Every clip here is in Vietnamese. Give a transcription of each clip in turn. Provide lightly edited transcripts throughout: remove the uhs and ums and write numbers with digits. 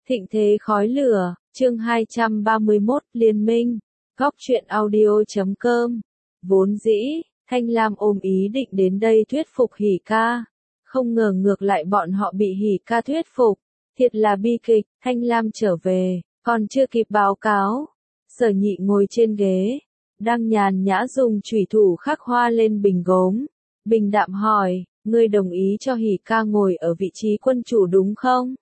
Thịnh thế khói lửa, chương 231, Liên minh, góc truyện audio.com. Vốn dĩ, Thanh Lam ôm ý định đến đây thuyết phục Hỉ ca. Không ngờ ngược lại bọn họ bị Hỉ ca thuyết phục. Thiệt là bi kịch, Thanh Lam trở về, còn chưa kịp báo cáo. Sở Nhị ngồi trên ghế, đang nhàn nhã dùng chủy thủ khắc hoa lên bình gốm. Bình đạm hỏi, ngươi đồng ý cho Hỉ ca ngồi ở vị trí quân chủ đúng không?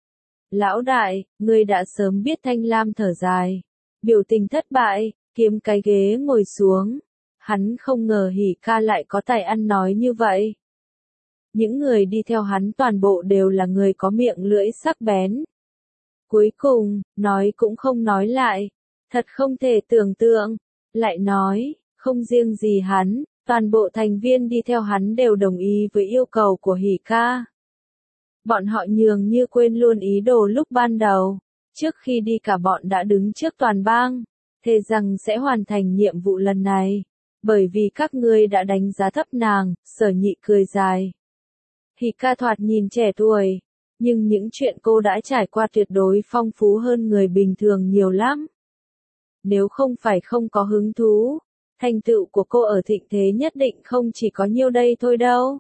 Lão đại, ngươi đã sớm biết. Thanh Lam thở dài, biểu tình thất bại, kiếm cái ghế ngồi xuống. Hắn không ngờ Hỉ ca lại có tài ăn nói như vậy. Những người đi theo hắn toàn bộ đều là người có miệng lưỡi sắc bén. Cuối cùng, nói cũng không nói lại. Thật không thể tưởng tượng. Lại nói, không riêng gì hắn, toàn bộ thành viên đi theo hắn đều đồng ý với yêu cầu của Hỉ ca. Bọn họ nhường như quên luôn ý đồ lúc ban đầu. Trước khi đi cả bọn đã đứng trước toàn bang, thề rằng sẽ hoàn thành nhiệm vụ lần này. Bởi vì các ngươi đã đánh giá thấp nàng, Sở Nhị cười dài. Hỉ ca thoạt nhìn trẻ tuổi, nhưng những chuyện cô đã trải qua tuyệt đối phong phú hơn người bình thường nhiều lắm. Nếu không phải không có hứng thú, thành tựu của cô ở thịnh thế nhất định không chỉ có nhiêu đây thôi đâu.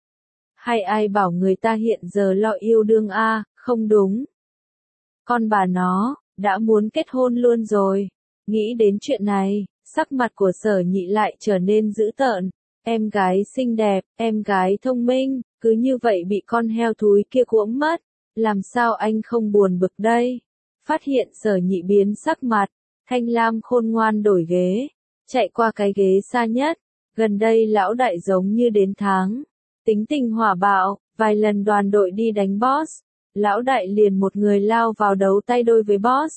Hay ai bảo người ta hiện giờ lo yêu đương a, không đúng. Con bà nó, đã muốn kết hôn luôn rồi. Nghĩ đến chuyện này, sắc mặt của Sở Nhị lại trở nên dữ tợn. Em gái xinh đẹp, em gái thông minh, cứ như vậy bị con heo thúi kia cuỗm mất. Làm sao anh không buồn bực đây? Phát hiện Sở Nhị biến sắc mặt, Thanh Lam khôn ngoan đổi ghế, chạy qua cái ghế xa nhất. Gần đây lão đại giống như đến tháng. Tính tình hỏa bạo, vài lần đoàn đội đi đánh boss, lão đại liền một người lao vào đấu tay đôi với boss.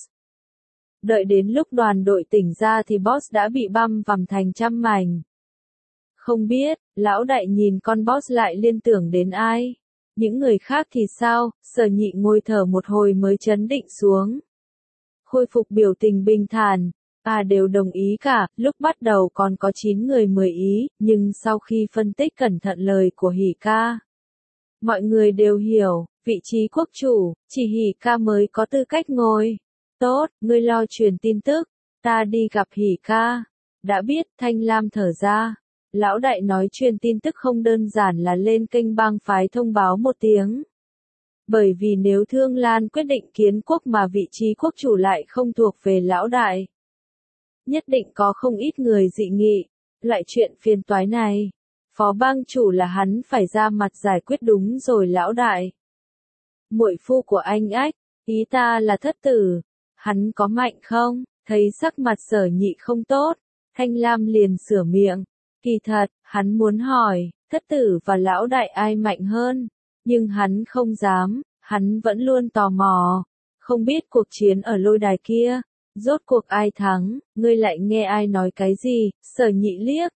Đợi đến lúc đoàn đội tỉnh ra thì boss đã bị băm vằm thành trăm mảnh. Không biết, lão đại nhìn con boss lại liên tưởng đến ai? Những người khác thì sao? Sở Nhị ngồi thở một hồi mới trấn định xuống. Khôi phục biểu tình bình thản. Đều đồng ý cả, lúc bắt đầu còn có 9 người 10 ý, nhưng sau khi phân tích cẩn thận lời của Hỉ ca, mọi người đều hiểu, vị trí quốc chủ, chỉ Hỉ ca mới có tư cách ngồi. Tốt, ngươi lo truyền tin tức, ta đi gặp Hỉ ca. Đã biết. Thanh Lam thở ra. Lão đại nói truyền tin tức không đơn giản là lên kênh bang phái thông báo một tiếng. Bởi vì nếu Thương Lan quyết định kiến quốc mà vị trí quốc chủ lại không thuộc về lão đại, nhất định có không ít người dị nghị. Loại chuyện phiền toái này, phó bang chủ là hắn phải ra mặt giải quyết đúng rồi lão đại. Muội phu của anh ách, ý ta là thất tử, hắn có mạnh không? Thấy sắc mặt Sở Nhị không tốt, Thanh Lam liền sửa miệng. Kỳ thật, hắn muốn hỏi, thất tử và lão đại ai mạnh hơn, nhưng hắn không dám, hắn vẫn luôn tò mò. Không biết cuộc chiến ở lôi đài kia, rốt cuộc ai thắng, ngươi lại nghe ai nói cái gì? Sở Nhị liếc,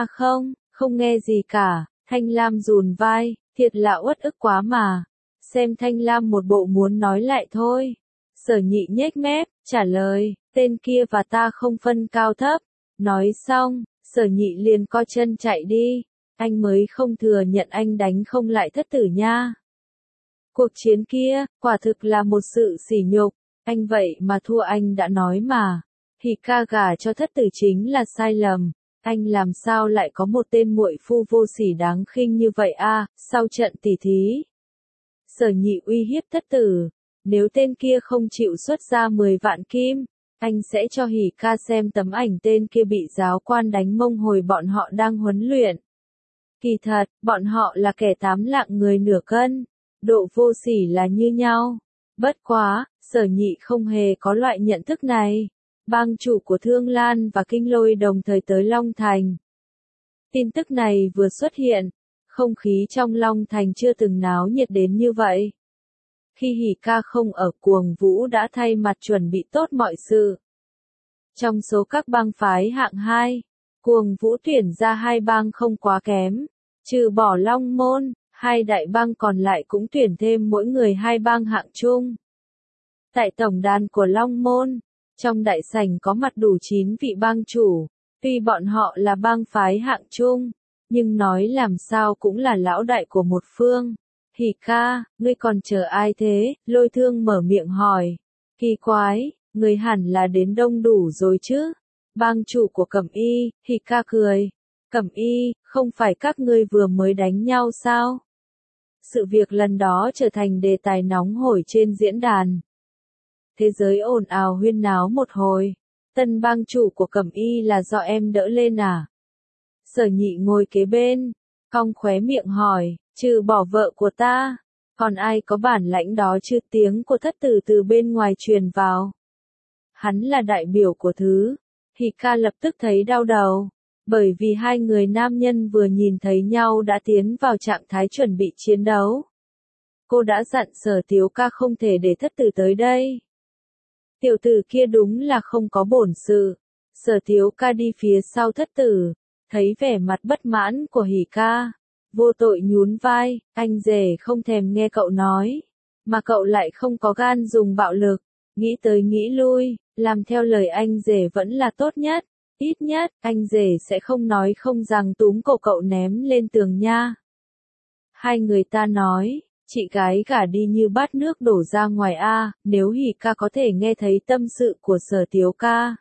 không nghe gì cả. Thanh Lam dùn vai, thiệt là uất ức quá mà. Xem Thanh Lam một bộ muốn nói lại thôi. Sở Nhị nhếch mép, trả lời, tên kia và ta không phân cao thấp. Nói xong, Sở Nhị liền co chân chạy đi. Anh mới không thừa nhận anh đánh không lại thất tử nha. Cuộc chiến kia, quả thực là một sự sỉ nhục. Anh vậy mà thua, anh đã nói mà. Hỉ ca gả cho thất tử chính là sai lầm. Anh làm sao lại có một tên muội phu vô sỉ đáng khinh như vậy a? Sau trận tỉ thí, Sở Nhị uy hiếp thất tử. Nếu tên kia không chịu xuất ra 10 vạn kim, anh sẽ cho Hỉ ca xem tấm ảnh tên kia bị giáo quan đánh mông hồi bọn họ đang huấn luyện. Kỳ thật, bọn họ là kẻ 8 lạng người nửa cân. Độ vô sỉ là như nhau. Bất quá, Sở Nhị không hề có loại nhận thức này. Bang chủ của Thương Lan và Kinh Lôi đồng thời tới Long Thành. Tin tức này vừa xuất hiện, không khí trong Long Thành chưa từng náo nhiệt đến như vậy. Khi Hỉ ca không ở, Cuồng Vũ đã thay mặt chuẩn bị tốt mọi sự. Trong số các bang phái hạng 2, Cuồng Vũ tuyển ra 2 bang không quá kém. Trừ bỏ Long Môn, 2 đại bang còn lại cũng tuyển thêm mỗi người 2 bang hạng chung. Tại tổng đàn của Long Môn, trong đại sảnh có mặt đủ 9 vị bang chủ. Tuy bọn họ là bang phái hạng chung, nhưng nói làm sao cũng là lão đại của một phương. Hỉ ca, ngươi còn chờ ai thế? Lôi Thương mở miệng hỏi. Kỳ quái, người hẳn là đến đông đủ rồi chứ? Bang chủ của Cẩm Y, Hỉ ca cười. Cẩm Y, không phải các ngươi vừa mới đánh nhau sao? Sự việc lần đó trở thành đề tài nóng hổi trên diễn đàn. Thế giới ồn ào huyên náo một hồi. Tân bang chủ của Cẩm Y là do em đỡ lên à? Sở Nhị ngồi kế bên, cong khóe miệng hỏi, trừ bỏ vợ của ta, còn ai có bản lãnh đó chứ? Tiếng của thất tử từ bên ngoài truyền vào. Hắn là đại biểu của thứ. Hỉ ca lập tức thấy đau đầu, bởi vì hai người nam nhân vừa nhìn thấy nhau đã tiến vào trạng thái chuẩn bị chiến đấu. Cô đã dặn Sở Tiếu ca không thể để thất tử tới đây. Tiểu tử kia đúng là không có bổn sự. Sở Tiếu ca đi phía sau thất tử, thấy vẻ mặt bất mãn của Hỉ ca, vô tội nhún vai, anh rể không thèm nghe cậu nói, mà cậu lại không có gan dùng bạo lực, nghĩ tới nghĩ lui, làm theo lời anh rể vẫn là tốt nhất, ít nhất, anh rể sẽ không nói không rằng túm cổ cậu ném lên tường nha. Hai người ta nói, chị gái gả đi như bát nước đổ ra ngoài a, nếu Hỉ ca có thể nghe thấy tâm sự của Sở Tiếu ca.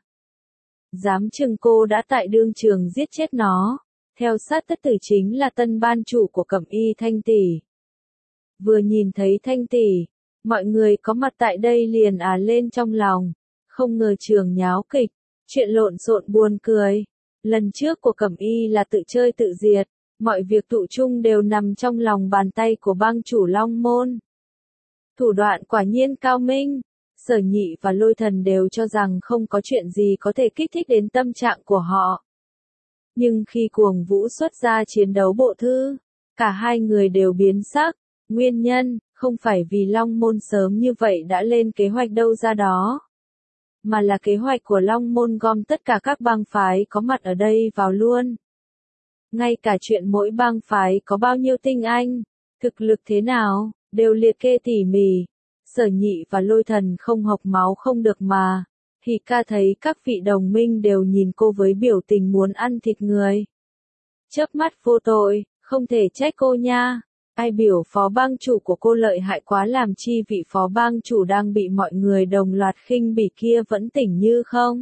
Dám chừng cô đã tại đương trường giết chết nó. Theo sát tất tử chính là tân ban chủ của Cẩm Y Thanh tỷ. Vừa nhìn thấy Thanh tỷ, mọi người có mặt tại đây liền lên trong lòng. Không ngờ trường nháo kịch, chuyện lộn xộn buồn cười. Lần trước của Cẩm Y là tự chơi tự diệt, mọi việc tụ chung đều nằm trong lòng bàn tay của bang chủ Long Môn. Thủ đoạn quả nhiên cao minh. Sở Nhị và Lôi Thần đều cho rằng không có chuyện gì có thể kích thích đến tâm trạng của họ. Nhưng khi Cuồng Vũ xuất ra chiến đấu bộ thư, cả hai người đều biến sắc. Nguyên nhân, không phải vì Long Môn sớm như vậy đã lên kế hoạch đâu ra đó, mà là kế hoạch của Long Môn gom tất cả các bang phái có mặt ở đây vào luôn. Ngay cả chuyện mỗi bang phái có bao nhiêu tinh anh, thực lực thế nào, đều liệt kê tỉ mỉ. Sở Nhị và Lôi Thần không hộc máu không được mà. Hỉ ca thấy các vị đồng minh đều nhìn cô với biểu tình muốn ăn thịt người. Chớp mắt vô tội, không thể trách cô nha. Ai biểu phó bang chủ của cô lợi hại quá, làm chi vị phó bang chủ đang bị mọi người đồng loạt khinh bỉ kia vẫn tỉnh như không.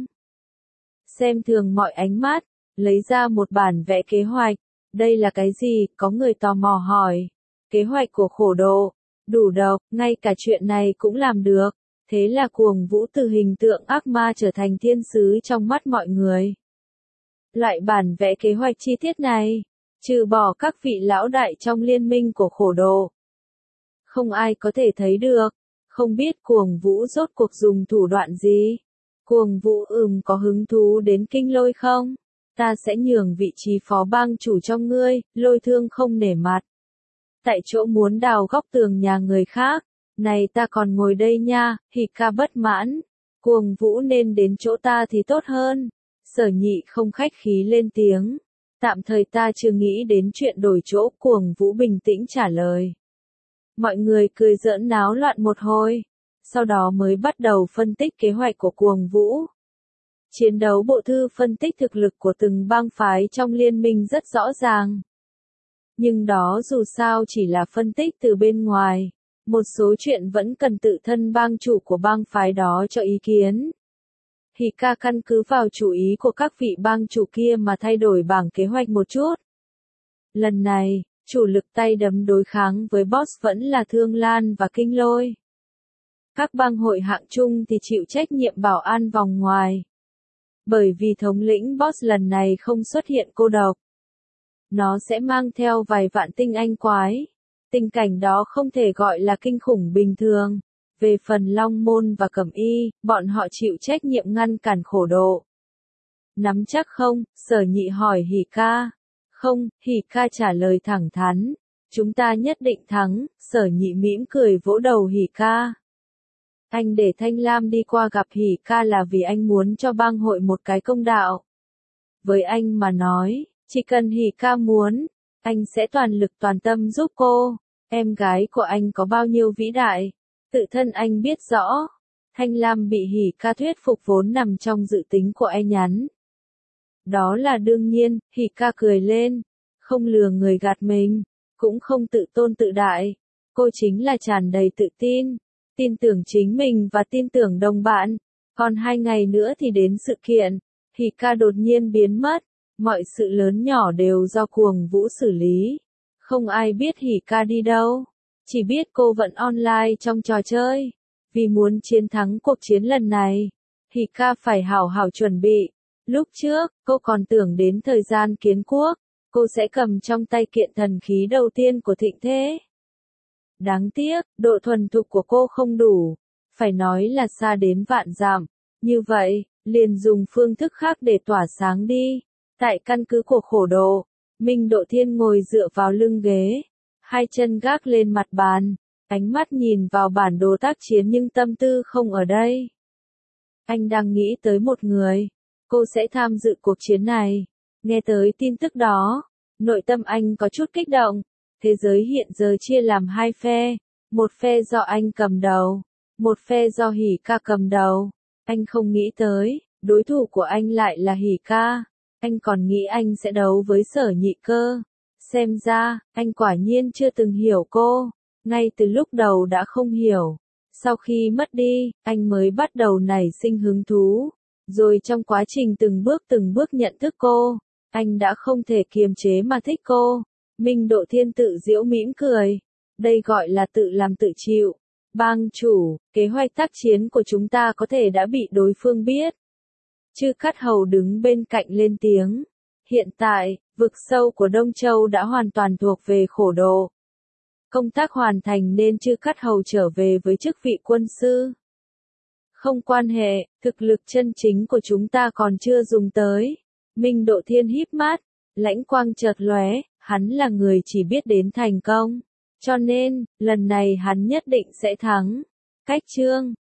Xem thường mọi ánh mắt, lấy ra một bản vẽ kế hoạch. Đây là cái gì? Có người tò mò hỏi. Kế hoạch của Khổ Độ. Đủ độc, ngay cả chuyện này cũng làm được. Thế là Cuồng Vũ từ hình tượng ác ma trở thành thiên sứ trong mắt mọi người. Loại bản vẽ kế hoạch chi tiết này, trừ bỏ các vị lão đại trong liên minh của Khổ Độ, không ai có thể thấy được. Không biết Cuồng Vũ rốt cuộc dùng thủ đoạn gì? Cuồng Vũ có hứng thú đến Kinh Lôi không? Ta sẽ nhường vị trí phó bang chủ cho ngươi. Lôi Thương không nể mặt. Tại chỗ muốn đào góc tường nhà người khác. Này ta còn ngồi đây nha. Hỉ ca bất mãn. Cuồng Vũ nên đến chỗ ta thì tốt hơn. Sở Nhị không khách khí lên tiếng. Tạm thời ta chưa nghĩ đến chuyện đổi chỗ. Cuồng Vũ bình tĩnh trả lời. Mọi người cười giỡn náo loạn một hồi. Sau đó mới bắt đầu phân tích kế hoạch của Cuồng Vũ. Chiến đấu bộ thư phân tích thực lực của từng bang phái trong liên minh rất rõ ràng. Nhưng đó dù sao chỉ là phân tích từ bên ngoài. Một số chuyện vẫn cần tự thân bang chủ của bang phái đó cho ý kiến. Hỉ ca căn cứ vào chủ ý của các vị bang chủ kia mà thay đổi bảng kế hoạch một chút. Lần này, chủ lực tay đấm đối kháng với boss vẫn là Thương Lan và Kinh Lôi. Các bang hội hạng chung thì chịu trách nhiệm bảo an vòng ngoài. Bởi vì thống lĩnh boss lần này không xuất hiện cô độc. Nó sẽ mang theo vài vạn tinh anh quái. Tình cảnh đó không thể gọi là kinh khủng bình thường. Về phần Long Môn và Cẩm Y, bọn họ chịu trách nhiệm ngăn cản Khổ Độ. Nắm chắc không? Sở Nhị hỏi Hỉ ca. Không, Hỉ ca trả lời thẳng thắn. Chúng ta nhất định thắng. Sở Nhị mỉm cười vỗ đầu Hỉ ca. Anh để Thanh Lam đi qua gặp Hỉ ca là vì anh muốn cho bang hội một cái công đạo. Với anh mà nói, chỉ cần Hỉ ca muốn, anh sẽ toàn lực toàn tâm giúp cô. Em gái của anh có bao nhiêu vĩ đại, tự thân anh biết rõ. Thanh Lam bị Hỉ ca thuyết phục vốn nằm trong dự tính của anh nhắn. Đó là đương nhiên. Hỉ ca cười lên, không lừa người gạt mình, cũng không tự tôn tự đại. cô chính là tràn đầy tự tin tưởng chính mình và tin tưởng đồng bạn. Còn 2 ngày nữa thì đến sự kiện, Hika đột nhiên biến mất, mọi sự lớn nhỏ đều do Cuồng Vũ xử lý. Không ai biết Hika đi đâu, chỉ biết cô vẫn online trong trò chơi. Vì muốn chiến thắng cuộc chiến lần này, Hika phải hảo hảo chuẩn bị. Lúc trước, cô còn tưởng đến thời gian kiến quốc, cô sẽ cầm trong tay kiện thần khí đầu tiên của thịnh thế. Đáng tiếc, độ thuần thục của cô không đủ, phải nói là xa đến vạn dặm. Như vậy, liền dùng phương thức khác để tỏa sáng đi. Tại căn cứ của Khổ Độ, Minh Độ Thiên ngồi dựa vào lưng ghế, hai chân gác lên mặt bàn, ánh mắt nhìn vào bản đồ tác chiến nhưng tâm tư không ở đây. Anh đang nghĩ tới một người, cô sẽ tham dự cuộc chiến này. Nghe tới tin tức đó, nội tâm anh có chút kích động. Thế giới hiện giờ chia làm 2 phe, một phe do anh cầm đầu, một phe do Hika cầm đầu. Anh không nghĩ tới, đối thủ của anh lại là Hika. Anh còn nghĩ anh sẽ đấu với Sở Nhị Cơ. Xem ra, anh quả nhiên chưa từng hiểu cô, ngay từ lúc đầu đã không hiểu. Sau khi mất đi, anh mới bắt đầu nảy sinh hứng thú. Rồi trong quá trình từng bước nhận thức cô, anh đã không thể kiềm chế mà thích cô. Minh Độ Thiên tự giễu mỉm cười. Đây gọi là tự làm tự chịu. Bang chủ, kế hoạch tác chiến của chúng ta có thể đã bị đối phương biết. Chư Cát Hầu đứng bên cạnh lên tiếng. Hiện tại, vực sâu của Đông Châu đã hoàn toàn thuộc về Khổ Độ. Công tác hoàn thành nên Chư Cát Hầu trở về với chức vị quân sư. Không quan hệ, thực lực chân chính của chúng ta còn chưa dùng tới. Minh Độ Thiên híp mắt, lãnh quang chợt lóe, hắn là người chỉ biết đến thành công. Cho nên, lần này hắn nhất định sẽ thắng. Cách chương